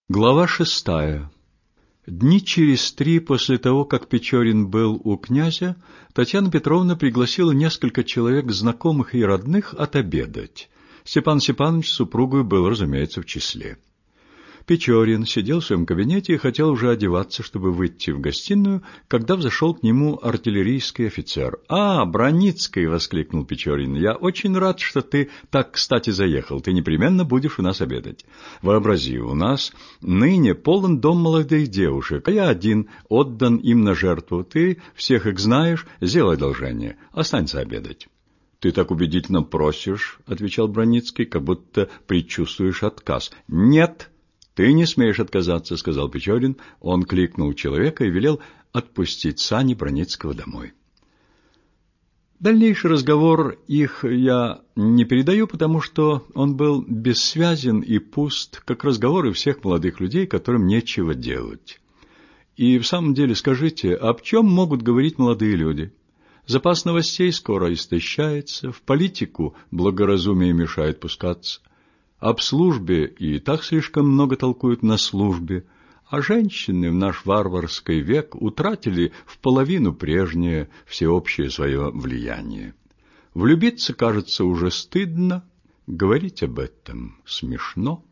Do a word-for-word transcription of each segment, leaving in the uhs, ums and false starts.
Глава шестая. Дни через три после того, как Печорин был у князя, Татьяна Петровна пригласила несколько человек, знакомых и родных, отобедать. Степан Степанович с супругой был, разумеется, в числе. Печорин сидел в своем кабинете и хотел уже одеваться, чтобы выйти в гостиную, когда взошел к нему артиллерийский офицер. «А, Броницкий!» — воскликнул Печорин. «Я очень рад, что ты так кстати заехал. Ты непременно будешь у нас обедать. Вообрази, у нас ныне полон дом молодых девушек, а я один, отдан им на жертву. Ты всех их знаешь, сделай одолжение, останься обедать». «Ты так убедительно просишь», — отвечал Броницкий, как будто предчувствуешь отказ. «Нет!» «Ты не смеешь отказаться», — сказал Печорин. Он кликнул человека и велел отпустить сани Броницкого домой. Дальнейший разговор их я не передаю, потому что он был бессвязен и пуст, как разговоры всех молодых людей, которым нечего делать. И в самом деле скажите, об чем могут говорить молодые люди? Запас новостей скоро истощается, в политику благоразумие мешает пускаться. Об службе и так слишком много толкуют на службе, а женщины в наш варварский век утратили в половину прежнее всеобщее свое влияние. Влюбиться, кажется, уже стыдно, говорить об этом смешно.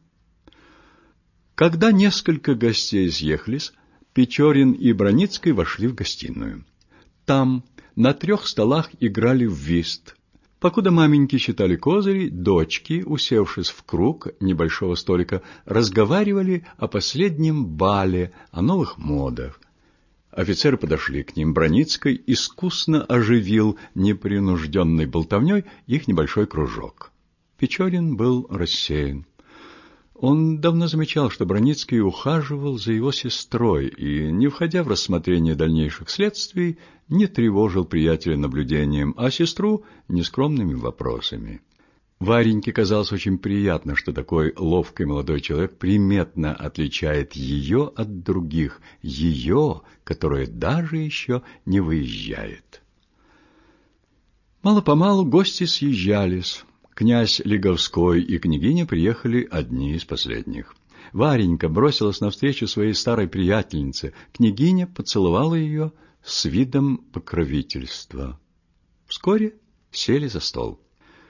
Когда несколько гостей съехались, Печорин и Броницкий вошли в гостиную. Там на трех столах играли в вист. Покуда маменьки считали козыри, дочки, усевшись в круг небольшого столика, разговаривали о последнем бале, о новых модах. Офицеры подошли к ним. Броницкий искусно оживил непринужденной болтовней их небольшой кружок. Печорин был рассеян. Он давно замечал, что Броницкий ухаживал за его сестрой и, не входя в рассмотрение дальнейших следствий, не тревожил приятеля наблюдением, а сестру — нескромными вопросами. Вареньке казалось очень приятно, что такой ловкий молодой человек приметно отличает ее от других, ее, которая даже еще не выезжает. Мало-помалу гости съезжались. Князь Лиговской и княгиня приехали одни из последних. Варенька бросилась навстречу своей старой приятельнице. Княгиня поцеловала ее с видом покровительства. Вскоре сели за стол.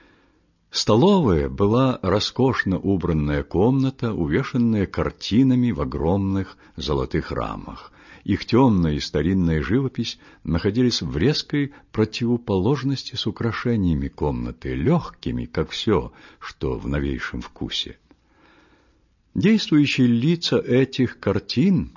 Столовая была роскошно убранная комната, увешанная картинами в огромных золотых рамах. Их темная и старинная живопись находились в резкой противоположности с украшениями комнаты, легкими, как все, что в новейшем вкусе. Действующие лица этих картин,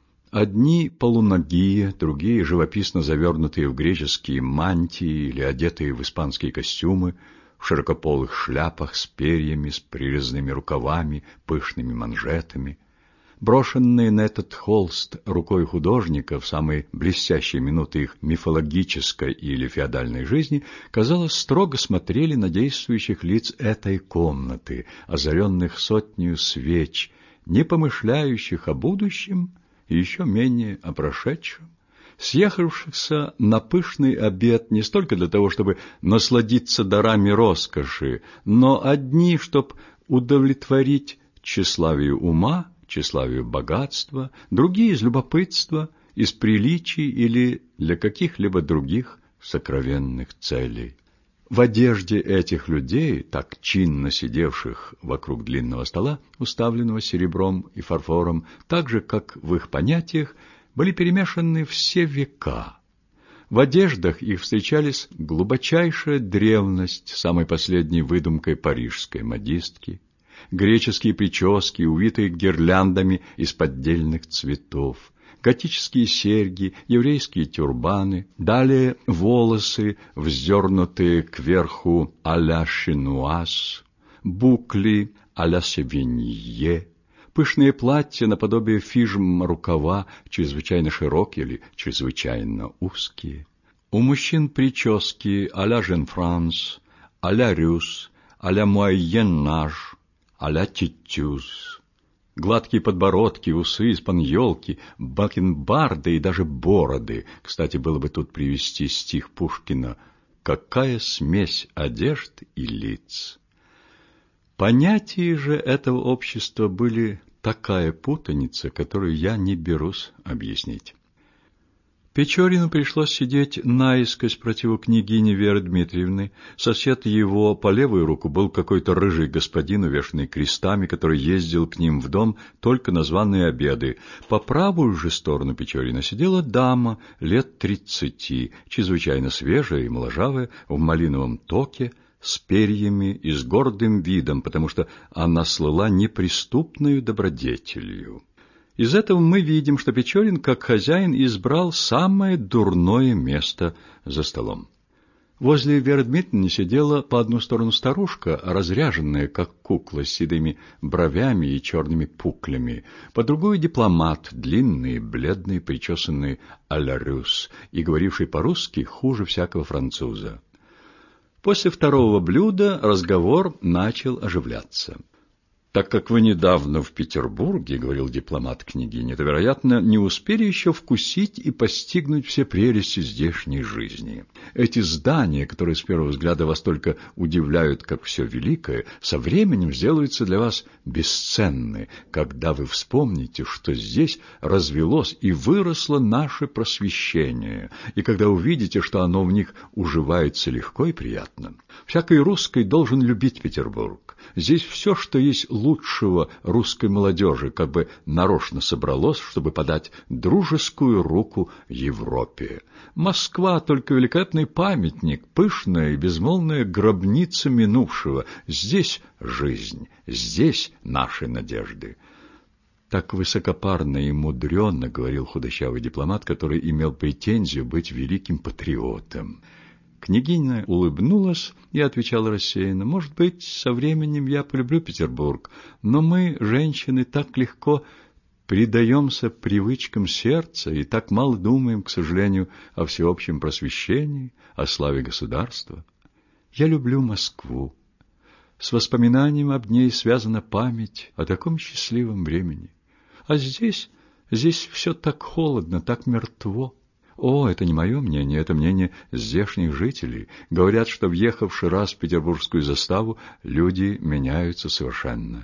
одни полуногие, другие живописно завернутые в греческие мантии или одетые в испанские костюмы, в широкополых шляпах с перьями, с прирезанными рукавами, пышными манжетами. Брошенные на этот холст рукой художника в самые блестящие минуты их мифологической или феодальной жизни, казалось, строго смотрели на действующих лиц этой комнаты, озаренных сотнею свеч, не помышляющих о будущем и еще менее о прошедшем, съехавшихся на пышный обед не столько для того, чтобы насладиться дарами роскоши, но одни, чтобы удовлетворить тщеславию ума, тщеславию богатства, другие из любопытства, из приличий или для каких-либо других сокровенных целей. В одежде этих людей, так чинно сидевших вокруг длинного стола, уставленного серебром и фарфором, так же, как в их понятиях, были перемешаны все века. В одеждах их встречались глубочайшая древность, самой последней выдумкой парижской модистки, греческие прически, увитые гирляндами из поддельных цветов, готические серьги, еврейские тюрбаны, далее волосы, вздернутые кверху а-ля шинуаз, букли а-ля севинье, пышные платья наподобие фижм рукава, чрезвычайно широкие или чрезвычайно узкие. У мужчин прически а-ля Жен-Франс, а-ля Рюс, а-ля Муайен-Наж, а-ля Титюз. Гладкие подбородки, усы из-под елки, бакенбарды и даже бороды. Кстати, было бы тут привести стих Пушкина «Какая смесь одежд и лиц». Понятия же этого общества были такая путаница, которую я не берусь объяснить. Печорину пришлось сидеть наискось против княгини Веры Дмитриевны. Сосед его по левую руку был какой-то рыжий господин, увешанный крестами, который ездил к ним в дом только на званые обеды. По правую же сторону Печорина сидела дама лет тридцати, чрезвычайно свежая и моложавая, в малиновом токе, с перьями и с гордым видом, потому что она слыла неприступною добродетелью. Из этого мы видим, что Печорин, как хозяин, избрал самое дурное место за столом. Возле Веры Дмитриевны сидела по одну сторону старушка, разряженная, как кукла, с седыми бровями и черными пуклями, по другую дипломат, длинный, бледный, причесанный а-ля рус, и говоривший по-русски хуже всякого француза. После второго блюда разговор начал оживляться. «Так как вы недавно в Петербурге, — говорил дипломат княгине, — то, вероятно, не успели еще вкусить и постигнуть все прелести здешней жизни. Эти здания, которые с первого взгляда вас только удивляют, как все великое, со временем сделаются для вас бесценны, когда вы вспомните, что здесь развелось и выросло наше просвещение, и когда увидите, что оно в них уживается легко и приятно. Всякий русский должен любить Петербург. Здесь все, что есть лучшего русской молодежи, как бы нарочно собралось, чтобы подать дружескую руку Европе. Москва — только великолепный памятник, пышная и безмолвная гробница минувшего. Здесь жизнь, здесь наши надежды». Так высокопарно и мудренно говорил худощавый дипломат, который имел претензию быть великим патриотом. Княгиня улыбнулась и отвечала рассеянно: «Может быть, со временем я полюблю Петербург, но мы, женщины, так легко предаемся привычкам сердца и так мало думаем, к сожалению, о всеобщем просвещении, о славе государства. Я люблю Москву. С воспоминанием об ней связана память о таком счастливом времени. А здесь, здесь все так холодно, так мертво. О, это не мое мнение, это мнение здешних жителей. Говорят, что, въехавши раз в петербургскую заставу, люди меняются совершенно».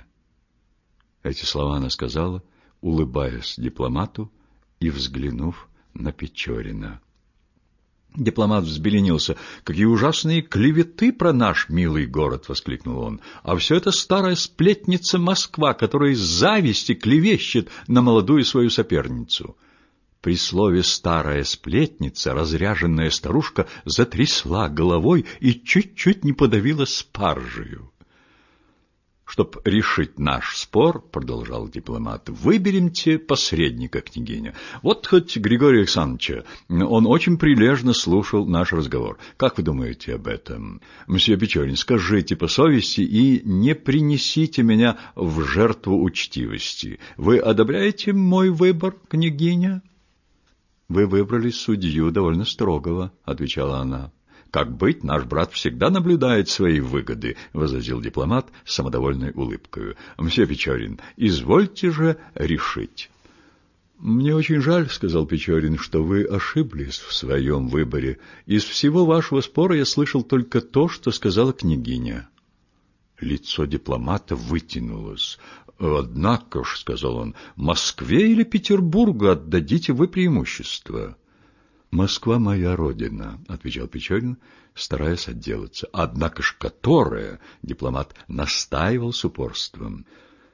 Эти слова она сказала, улыбаясь дипломату и взглянув на Печорина. Дипломат взбеленился. «Какие ужасные клеветы про наш милый город!» — воскликнул он. «А все это старая сплетница Москва, которая из зависти клевещет на молодую свою соперницу». При слове «старая сплетница» разряженная старушка затрясла головой и чуть-чуть не подавила спаржею. «Чтоб решить наш спор, — продолжал дипломат, — выберемте посредника, княгиня. Вот хоть Григория Александровича, он очень прилежно слушал наш разговор. Как вы думаете об этом? Мсье Печорин, скажите по совести и не принесите меня в жертву учтивости. Вы одобряете мой выбор, княгиня?» «Вы выбрали судью довольно строгого», — отвечала она. «Как быть, наш брат всегда наблюдает свои выгоды», — возразил дипломат с самодовольной улыбкой. «Мсье Печорин, извольте же решить». «Мне очень жаль, — сказал Печорин, — что вы ошиблись в своем выборе. Из всего вашего спора я слышал только то, что сказала княгиня». Лицо дипломата вытянулось. «Однако ж, — сказал он, — Москве или Петербургу отдадите вы преимущество?» «Москва моя родина, — отвечал Печорин, стараясь отделаться. Однако ж которая?» — дипломат настаивал с упорством.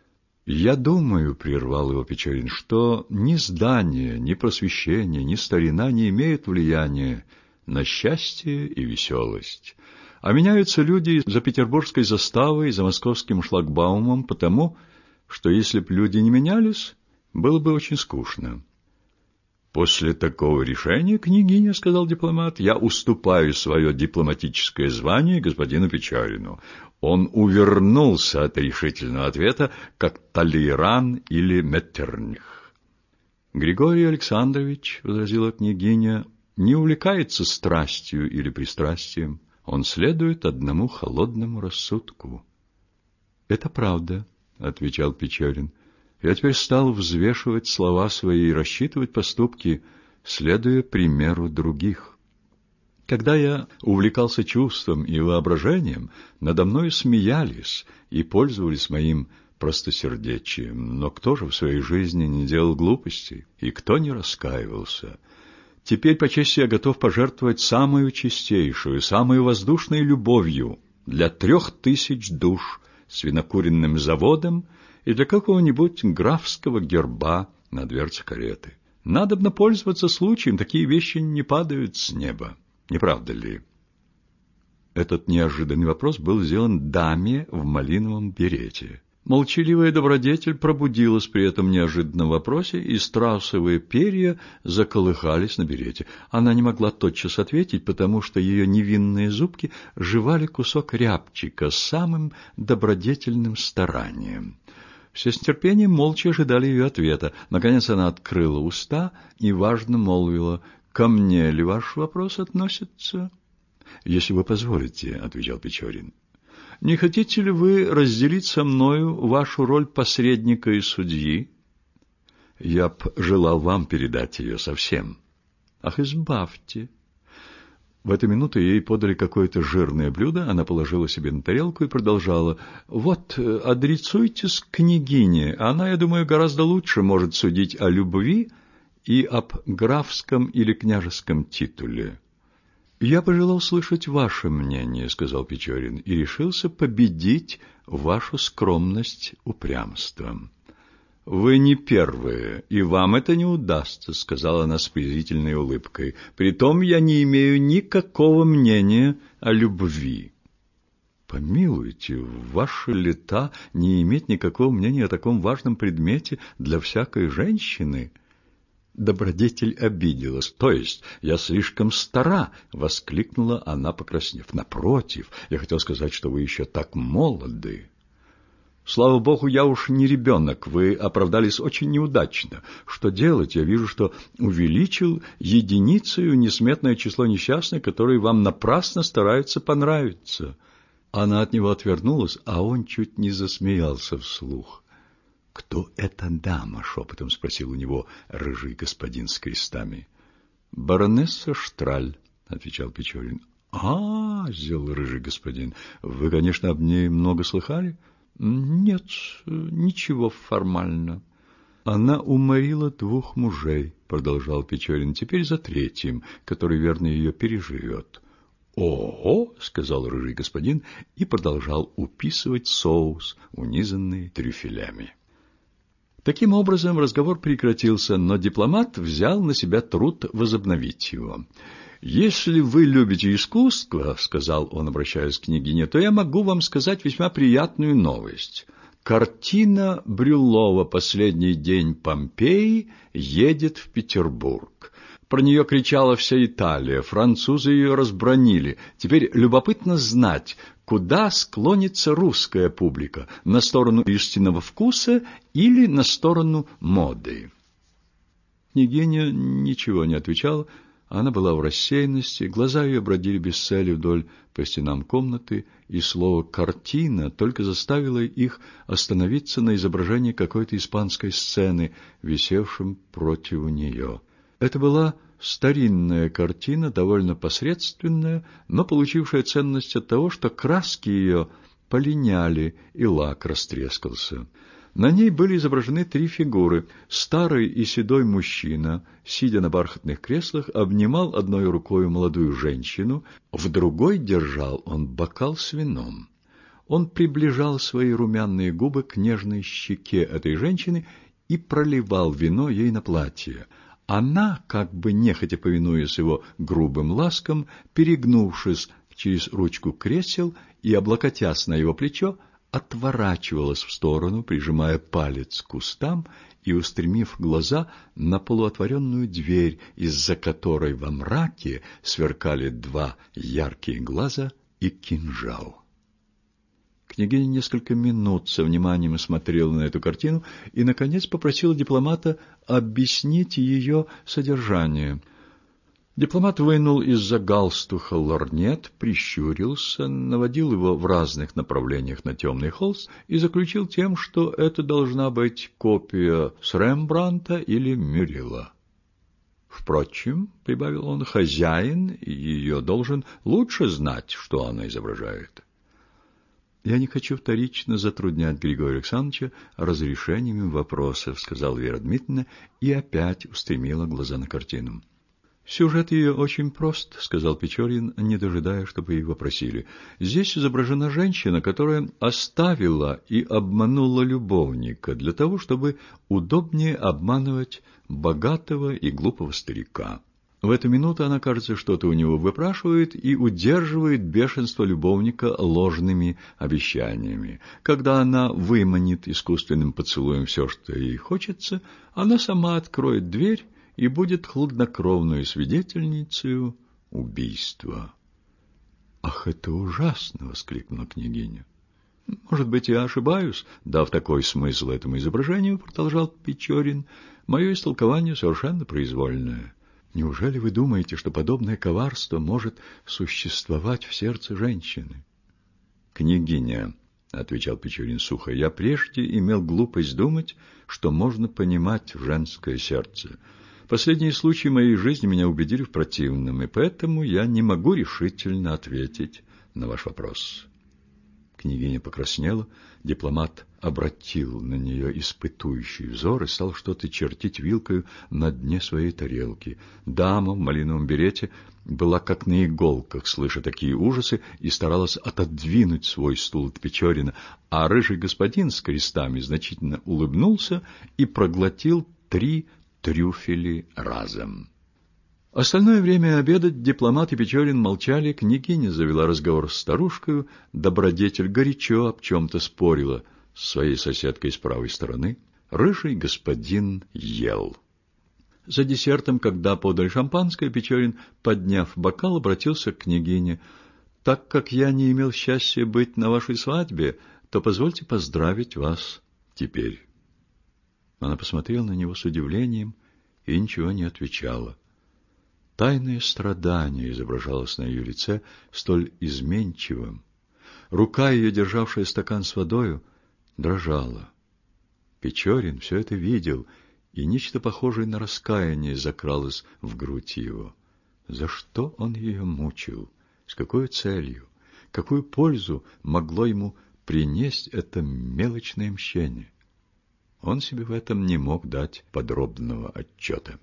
«Я думаю, — прервал его Печорин, — что ни здание, ни просвещение, ни старина не имеют влияния на счастье и веселость. А меняются люди за петербургской заставой, за московским шлагбаумом, потому что если б люди не менялись, было бы очень скучно». «После такого решения, княгиня, — сказал дипломат, — я уступаю свое дипломатическое звание господину Печорину». Он увернулся от решительного ответа, как Талейран или Меттерних. «Григорий Александрович, — возразила княгиня, — не увлекается страстью или пристрастием. Он следует одному холодному рассудку». «Это правда, — отвечал Печорин. Я теперь стал взвешивать слова свои и рассчитывать поступки, следуя примеру других. Когда я увлекался чувством и воображением, надо мною смеялись и пользовались моим простосердечием, но кто же в своей жизни не делал глупостей, и кто не раскаивался? Теперь, по чести, я готов пожертвовать самую чистейшую, самую воздушной любовью для трех тысяч душ с винокуренным заводом и для какого-нибудь графского герба на дверце кареты. Надобно пользоваться случаем, такие вещи не падают с неба. Не правда ли? Этот неожиданный вопрос был сделан даме в малиновом берете. Молчаливая добродетель пробудилась при этом неожиданном вопросе, и страусовые перья заколыхались на берете. Она не могла тотчас ответить, потому что ее невинные зубки жевали кусок рябчика с самым добродетельным старанием. Все с терпением молча ожидали ее ответа. Наконец она открыла уста и важно молвила: «Ко мне ли ваш вопрос относится?» «Если вы позволите», — отвечал Печорин. «Не хотите ли вы разделить со мною вашу роль посредника и судьи? Я б желал вам передать ее совсем». «Ах, избавьте». В эту минуту ей подали какое-то жирное блюдо, она положила себе на тарелку и продолжала: «Вот, адресуйтесь к княгине, она, я думаю, гораздо лучше может судить о любви и об графском или княжеском титуле». «Я пожелал слышать ваше мнение», — сказал Печорин, — «и решился победить вашу скромность упрямством». «Вы не первые, и вам это не удастся», — сказала она с презрительной улыбкой. «Притом я не имею никакого мнения о любви». «Помилуйте, в ваши лета не иметь никакого мнения о таком важном предмете для всякой женщины». Добродетель обиделась. «То есть я слишком стара?» — воскликнула она, покраснев. «Напротив, я хотел сказать, что вы еще так молоды». «Слава богу, я уж не ребенок, вы оправдались очень неудачно. Что делать? Я вижу, что увеличил единицею несметное число несчастных, которые вам напрасно стараются понравиться». Она от него отвернулась, а он чуть не засмеялся вслух. «Кто эта дама?» — шепотом спросил у него рыжий господин с крестами. «Баронесса Штраль», — отвечал Печорин. «А, — сделал рыжий господин, — вы, конечно, об ней много слыхали?» «Нет, ничего формально». «Она уморила двух мужей», — продолжал Печорин, — «теперь за третьим, который, верно, ее переживет». «Ого!» — сказал рыжий господин и продолжал уписывать соус, унизанный трюфелями. Таким образом, разговор прекратился, но дипломат взял на себя труд возобновить его. «Если вы любите искусство, — сказал он, обращаясь к княгине, — то я могу вам сказать весьма приятную новость. Картина Брюллова «Последний день Помпеи» едет в Петербург. Про нее кричала вся Италия, французы ее разбранили. Теперь любопытно знать, куда склонится русская публика, на сторону истинного вкуса или на сторону моды». Княгиня ничего не отвечала, она была в рассеянности, глаза ее бродили без цели вдоль по стенам комнаты, и слово «картина» только заставило их остановиться на изображении какой-то испанской сцены, висевшем против нее. Это была старинная картина, довольно посредственная, но получившая ценность от того, что краски ее полиняли и лак растрескался. На ней были изображены три фигуры. Старый и седой мужчина, сидя на бархатных креслах, обнимал одной рукой молодую женщину, в другой держал он бокал с вином. Он приближал свои румяные губы к нежной щеке этой женщины и проливал вино ей на платье. Она, как бы нехотя повинуясь его грубым ласкам, перегнувшись через ручку кресел и облокотясь на его плечо, отворачивалась в сторону, прижимая палец к устам и устремив глаза на полуотворенную дверь, из-за которой во мраке сверкали два яркие глаза и кинжал. Княгиня несколько минут со вниманием смотрела на эту картину и, наконец, попросила дипломата объяснить ее содержание. Дипломат вынул из-за галстука лорнет, прищурился, наводил его в разных направлениях на темный холст и заключил тем, что это должна быть копия с Рембрандта или Мюрреля. «Впрочем, — прибавил он, — хозяин ее должен лучше знать, что она изображает». «Я не хочу вторично затруднять Григория Александровича разрешением вопросов», — сказала Вера Дмитриевна и опять устремила глаза на картину. «Сюжет ее очень прост», — сказал Печорин, не дожидая, чтобы его просили. «Здесь изображена женщина, которая оставила и обманула любовника для того, чтобы удобнее обманывать богатого и глупого старика. В эту минуту она, кажется, что-то у него выпрашивает и удерживает бешенство любовника ложными обещаниями. Когда она выманит искусственным поцелуем все, что ей хочется, она сама откроет дверь и будет хладнокровной свидетельницей убийства». «Ах, это ужасно!» — воскликнула княгиня. «Может быть, я ошибаюсь, дав такой смысл этому изображению», — продолжал Печорин. «Мое истолкование совершенно произвольное. Неужели вы думаете, что подобное коварство может существовать в сердце женщины?» «Княгиня», — отвечал Печорин сухо, — «я прежде имел глупость думать, что можно понимать женское сердце. Последние случаи моей жизни меня убедили в противном, и поэтому я не могу решительно ответить на ваш вопрос». Княгиня покраснела, дипломат обратил на нее испытующий взор и стал что-то чертить вилкою на дне своей тарелки. Дама в малиновом берете была как на иголках, слыша такие ужасы, и старалась отодвинуть свой стул от Печорина, а рыжий господин с крестами значительно улыбнулся и проглотил три трюфели разом. Остальное время обеда дипломат и Печорин молчали, княгиня завела разговор с старушкой, добродетель горячо об чем-то спорила с своей соседкой с правой стороны. Рыжий господин ел. За десертом, когда подали шампанское, Печорин, подняв бокал, обратился к княгине. «Так как я не имел счастья быть на вашей свадьбе, то позвольте поздравить вас теперь». Она посмотрела на него с удивлением и ничего не отвечала. Тайное страдание изображалось на ее лице столь изменчивым. Рука ее, державшая стакан с водою, дрожала. Печорин все это видел, и нечто похожее на раскаяние закралось в грудь его. За что он ее мучил? С какой целью? Какую пользу могло ему принести это мелочное мщение? Он себе в этом не мог дать подробного отчета.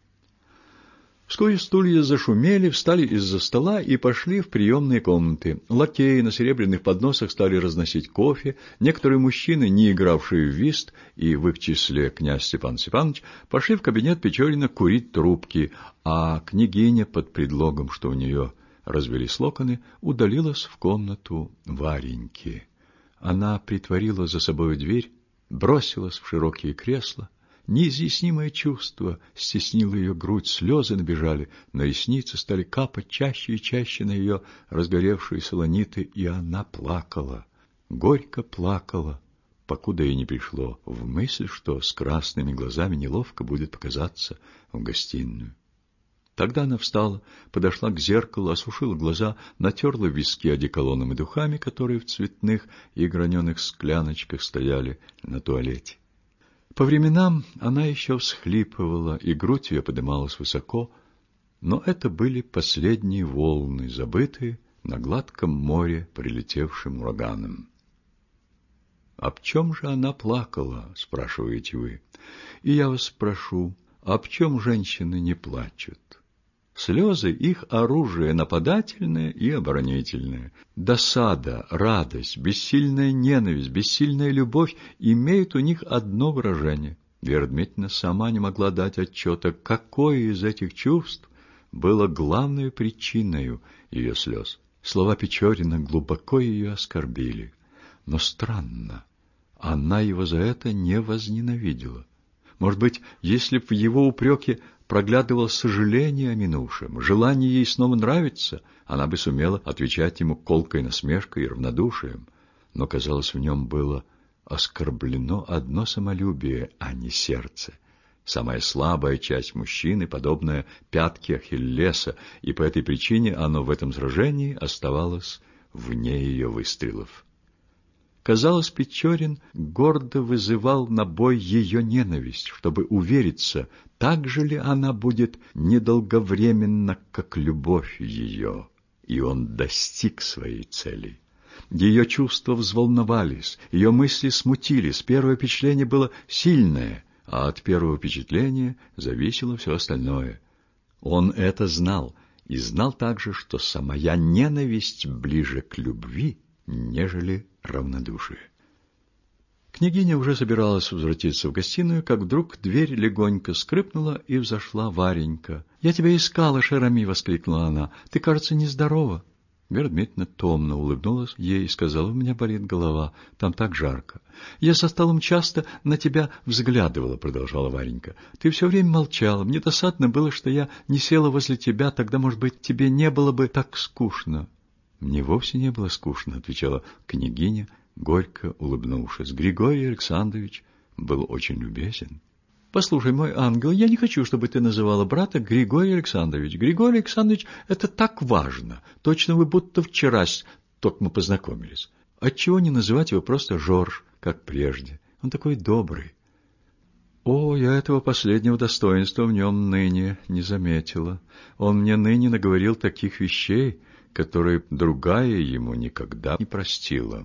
Вскоре стулья зашумели, встали из-за стола и пошли в приемные комнаты. Лакеи на серебряных подносах стали разносить кофе. Некоторые мужчины, не игравшие в вист, и в их числе князь Степан Степанович, пошли в кабинет Печорина курить трубки, а княгиня под предлогом, что у нее развелись локоны, удалилась в комнату Вареньки. Она притворила за собой дверь, бросилась в широкие кресла. Неизъяснимое чувство стеснило ее грудь, слезы набежали, на ресницы стали капать чаще и чаще на ее разгоревшиеся ланиты, и она плакала, горько плакала, покуда ей не пришло в мысль, что с красными глазами неловко будет показаться в гостиную. Тогда она встала, подошла к зеркалу, осушила глаза, натерла виски одеколоном и духами, которые в цветных и граненых скляночках стояли на туалете. По временам она еще всхлипывала, и грудь ее подымалась высоко, но это были последние волны, забытые на гладком море прилетевшим ураганом. «Об чем же она плакала?» — спрашиваете вы. И я вас спрошу, об чем женщины не плачут? Слезы — их оружие нападательное и оборонительное. Досада, радость, бессильная ненависть, бессильная любовь имеют у них одно выражение. Вера Дмитриевна сама не могла дать отчета, какое из этих чувств было главной причиной ее слез. Слова Печорина глубоко ее оскорбили. Но странно, она его за это не возненавидела. Может быть, если б в его упреке проглядывало сожаление о минувшем, желание ей снова нравиться, она бы сумела отвечать ему колкой насмешкой и равнодушием. Но, казалось, в нем было оскорблено одно самолюбие, а не сердце. Самая слабая часть мужчины, подобная пятке Ахиллеса, и по этой причине оно в этом сражении оставалось вне ее выстрелов. Казалось, Печорин гордо вызывал на бой ее ненависть, чтобы увериться, так же ли она будет недолговременна, как любовь ее. И он достиг своей цели. Ее чувства взволновались, ее мысли смутились. Первое впечатление было сильное, а от первого впечатления зависело все остальное. Он это знал, и знал также, что самая ненависть ближе к любви, нежели равнодушие. Княгиня уже собиралась возвратиться в гостиную, как вдруг дверь легонько скрипнула, и взошла Варенька. «Я тебя искала, Шерами!» — воскликнула она. «Ты, кажется, нездорова». Вера Дмитриевна томно улыбнулась ей и сказала: «У меня болит голова, там так жарко». «Я со столом часто на тебя взглядывала», — продолжала Варенька. «Ты все время молчала. Мне досадно было, что я не села возле тебя, тогда, может быть, тебе не было бы так скучно». «Мне вовсе не было скучно», — отвечала княгиня, горько улыбнувшись. «Григорий Александрович был очень любезен». «Послушай, мой ангел, я не хочу, чтобы ты называла брата Григорий Александрович. Григорий Александрович — это так важно. Точно вы будто вчера только мы познакомились. Отчего не называть его просто Жорж, как прежде? Он такой добрый». «О, я этого последнего достоинства в нем ныне не заметила. Он мне ныне наговорил таких вещей, которые другая ему никогда не простила».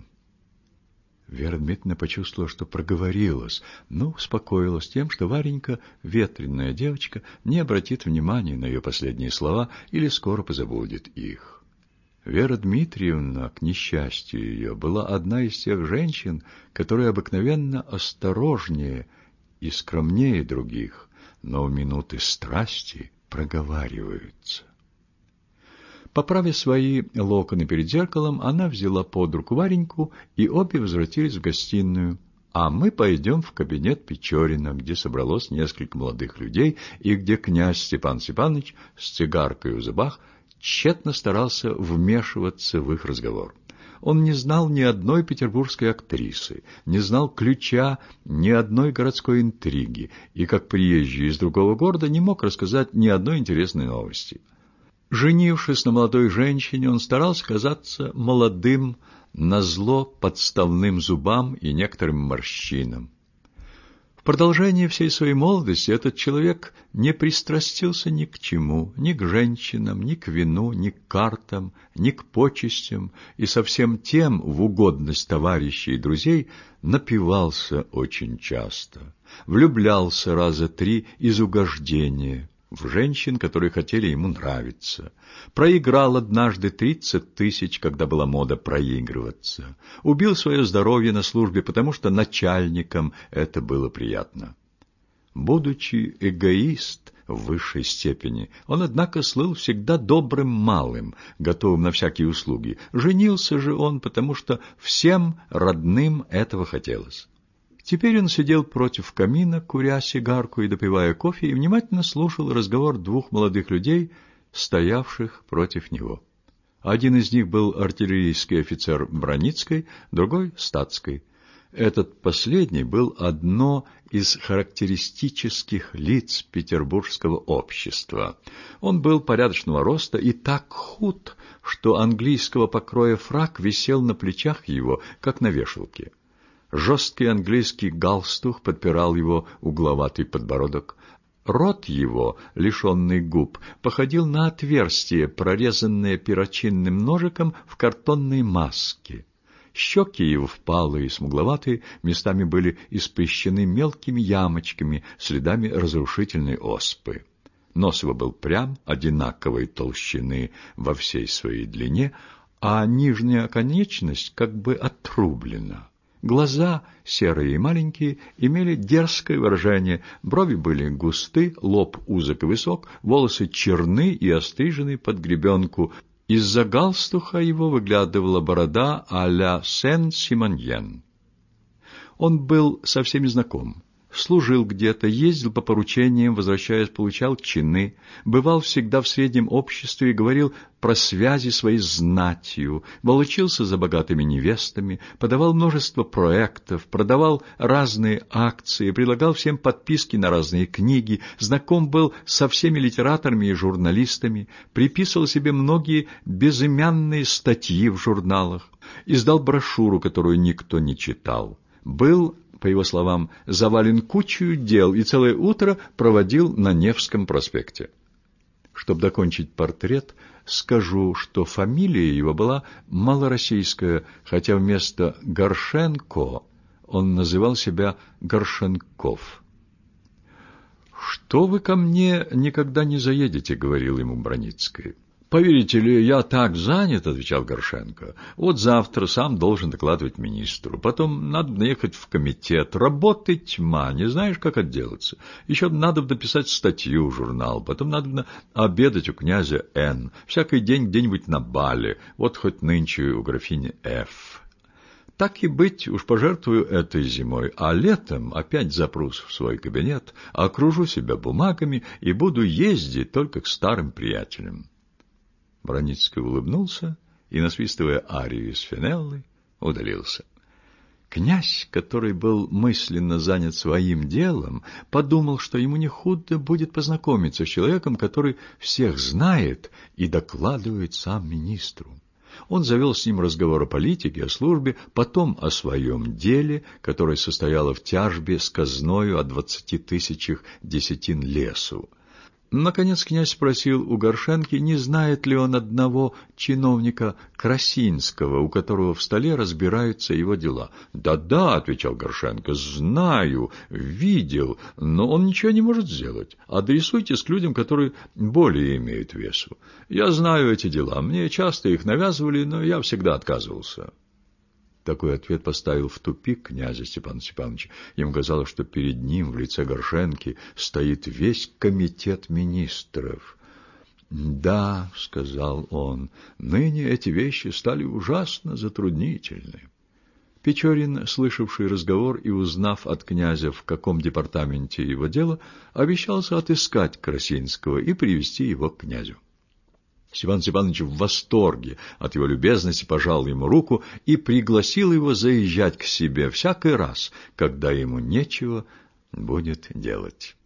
Вера Дмитриевна почувствовала, что проговорилась, но успокоилась тем, что Варенька, ветреная девочка, не обратит внимания на ее последние слова или скоро позабудет их. Вера Дмитриевна, к несчастью ее, была одна из тех женщин, которые обыкновенно осторожнее и скромнее других, но в минуты страсти проговариваются. Поправив свои локоны перед зеркалом, она взяла под руку Вареньку, и обе возвратились в гостиную. «А мы пойдем в кабинет Печорина, где собралось несколько молодых людей, и где князь Степан Степанович с цигаркой в зубах тщетно старался вмешиваться в их разговор. Он не знал ни одной петербургской актрисы, не знал ключа ни одной городской интриги, и, как приезжий из другого города, не мог рассказать ни одной интересной новости. Женившись на молодой женщине, он старался казаться молодым, назло подставным зубам и некоторым морщинам. В продолжение всей своей молодости этот человек не пристрастился ни к чему, ни к женщинам, ни к вину, ни к картам, ни к почестям, и со всем тем в угодность товарищей и друзей напивался очень часто, влюблялся раза три из угождения в женщин, которые хотели ему нравиться. Проиграл однажды тридцать тысяч, когда была мода проигрываться. Убил свое здоровье на службе, потому что начальникам это было приятно. Будучи эгоист в высшей степени, он, однако, слыл всегда добрым малым, готовым на всякие услуги. Женился же он, потому что всем родным этого хотелось. Теперь он сидел против камина, куря сигарку и допивая кофе, и внимательно слушал разговор двух молодых людей, стоявших против него. Один из них был артиллерийский офицер Броницкой, другой — статской. Этот последний был одно из характеристических лиц петербургского общества. Он был порядочного роста и так худ, что английского покроя фрак висел на плечах его, как на вешалке. Жесткий английский галстук подпирал его угловатый подбородок. Рот его, лишенный губ, походил на отверстие, прорезанное перочинным ножиком в картонной маске. Щеки его впалые и смугловатые местами были испещрены мелкими ямочками, следами разрушительной оспы. Нос его был прям, одинаковой толщины во всей своей длине, а нижняя конечность как бы отрублена. Глаза, серые и маленькие, имели дерзкое выражение, брови были густы, лоб узок и высок, волосы черны и острижены под гребенку. Из-за галстука его выглядывала борода а-ля Сен-Симоньен. Он был со всеми знаком. Служил где-то, ездил по поручениям, возвращаясь, получал чины, бывал всегда в среднем обществе и говорил про связи своей с знатью, волочился за богатыми невестами, подавал множество проектов, продавал разные акции, предлагал всем подписки на разные книги, знаком был со всеми литераторами и журналистами, приписывал себе многие безымянные статьи в журналах, издал брошюру, которую никто не читал, был, по его словам, завален кучей дел и целое утро проводил на Невском проспекте. Чтобы докончить портрет, скажу, что фамилия его была малороссийская, хотя вместо Горшенко он называл себя Горшенков. «Что вы ко мне никогда не заедете?» — говорил ему Броницкий. «Поверите ли, я так занят», — отвечал Горшенко. «Вот завтра сам должен докладывать министру. Потом надо ехать в комитет. Работы тьма, не знаешь, как отделаться. Еще надо написать статью в журнал. Потом надо обедать у князя Н. Всякий день где-нибудь на бале. Вот хоть нынче у графини Ф. Так и быть, уж пожертвую этой зимой, а летом опять запрусь в свой кабинет, окружу себя бумагами и буду ездить только к старым приятелям». Броницкий улыбнулся и, насвистывая арию из Финеллы, удалился. Князь, который был мысленно занят своим делом, подумал, что ему не худо будет познакомиться с человеком, который всех знает и докладывает сам министру. Он завел с ним разговор о политике, о службе, потом о своем деле, которое состояло в тяжбе с казною о двадцати тысячах десятин лесу. Наконец князь спросил у Горшенки, не знает ли он одного чиновника Красинского, у которого в столе разбираются его дела. «Да-да», — отвечал Горшенко, — «знаю, видел, но он ничего не может сделать. Адресуйтесь к людям, которые более имеют весу. Я знаю эти дела, мне часто их навязывали, но я всегда отказывался». Такой ответ поставил в тупик князя Степана Степановича. Ему казалось, что перед ним в лице Горшенки стоит весь комитет министров. «Да», — сказал он, — «ныне эти вещи стали ужасно затруднительны». Печорин, слышавший разговор и узнав от князя, в каком департаменте его дело, обещался отыскать Красинского и привести его к князю. Степан Степанович в восторге от его любезности пожал ему руку и пригласил его заезжать к себе всякий раз, когда ему нечего будет делать.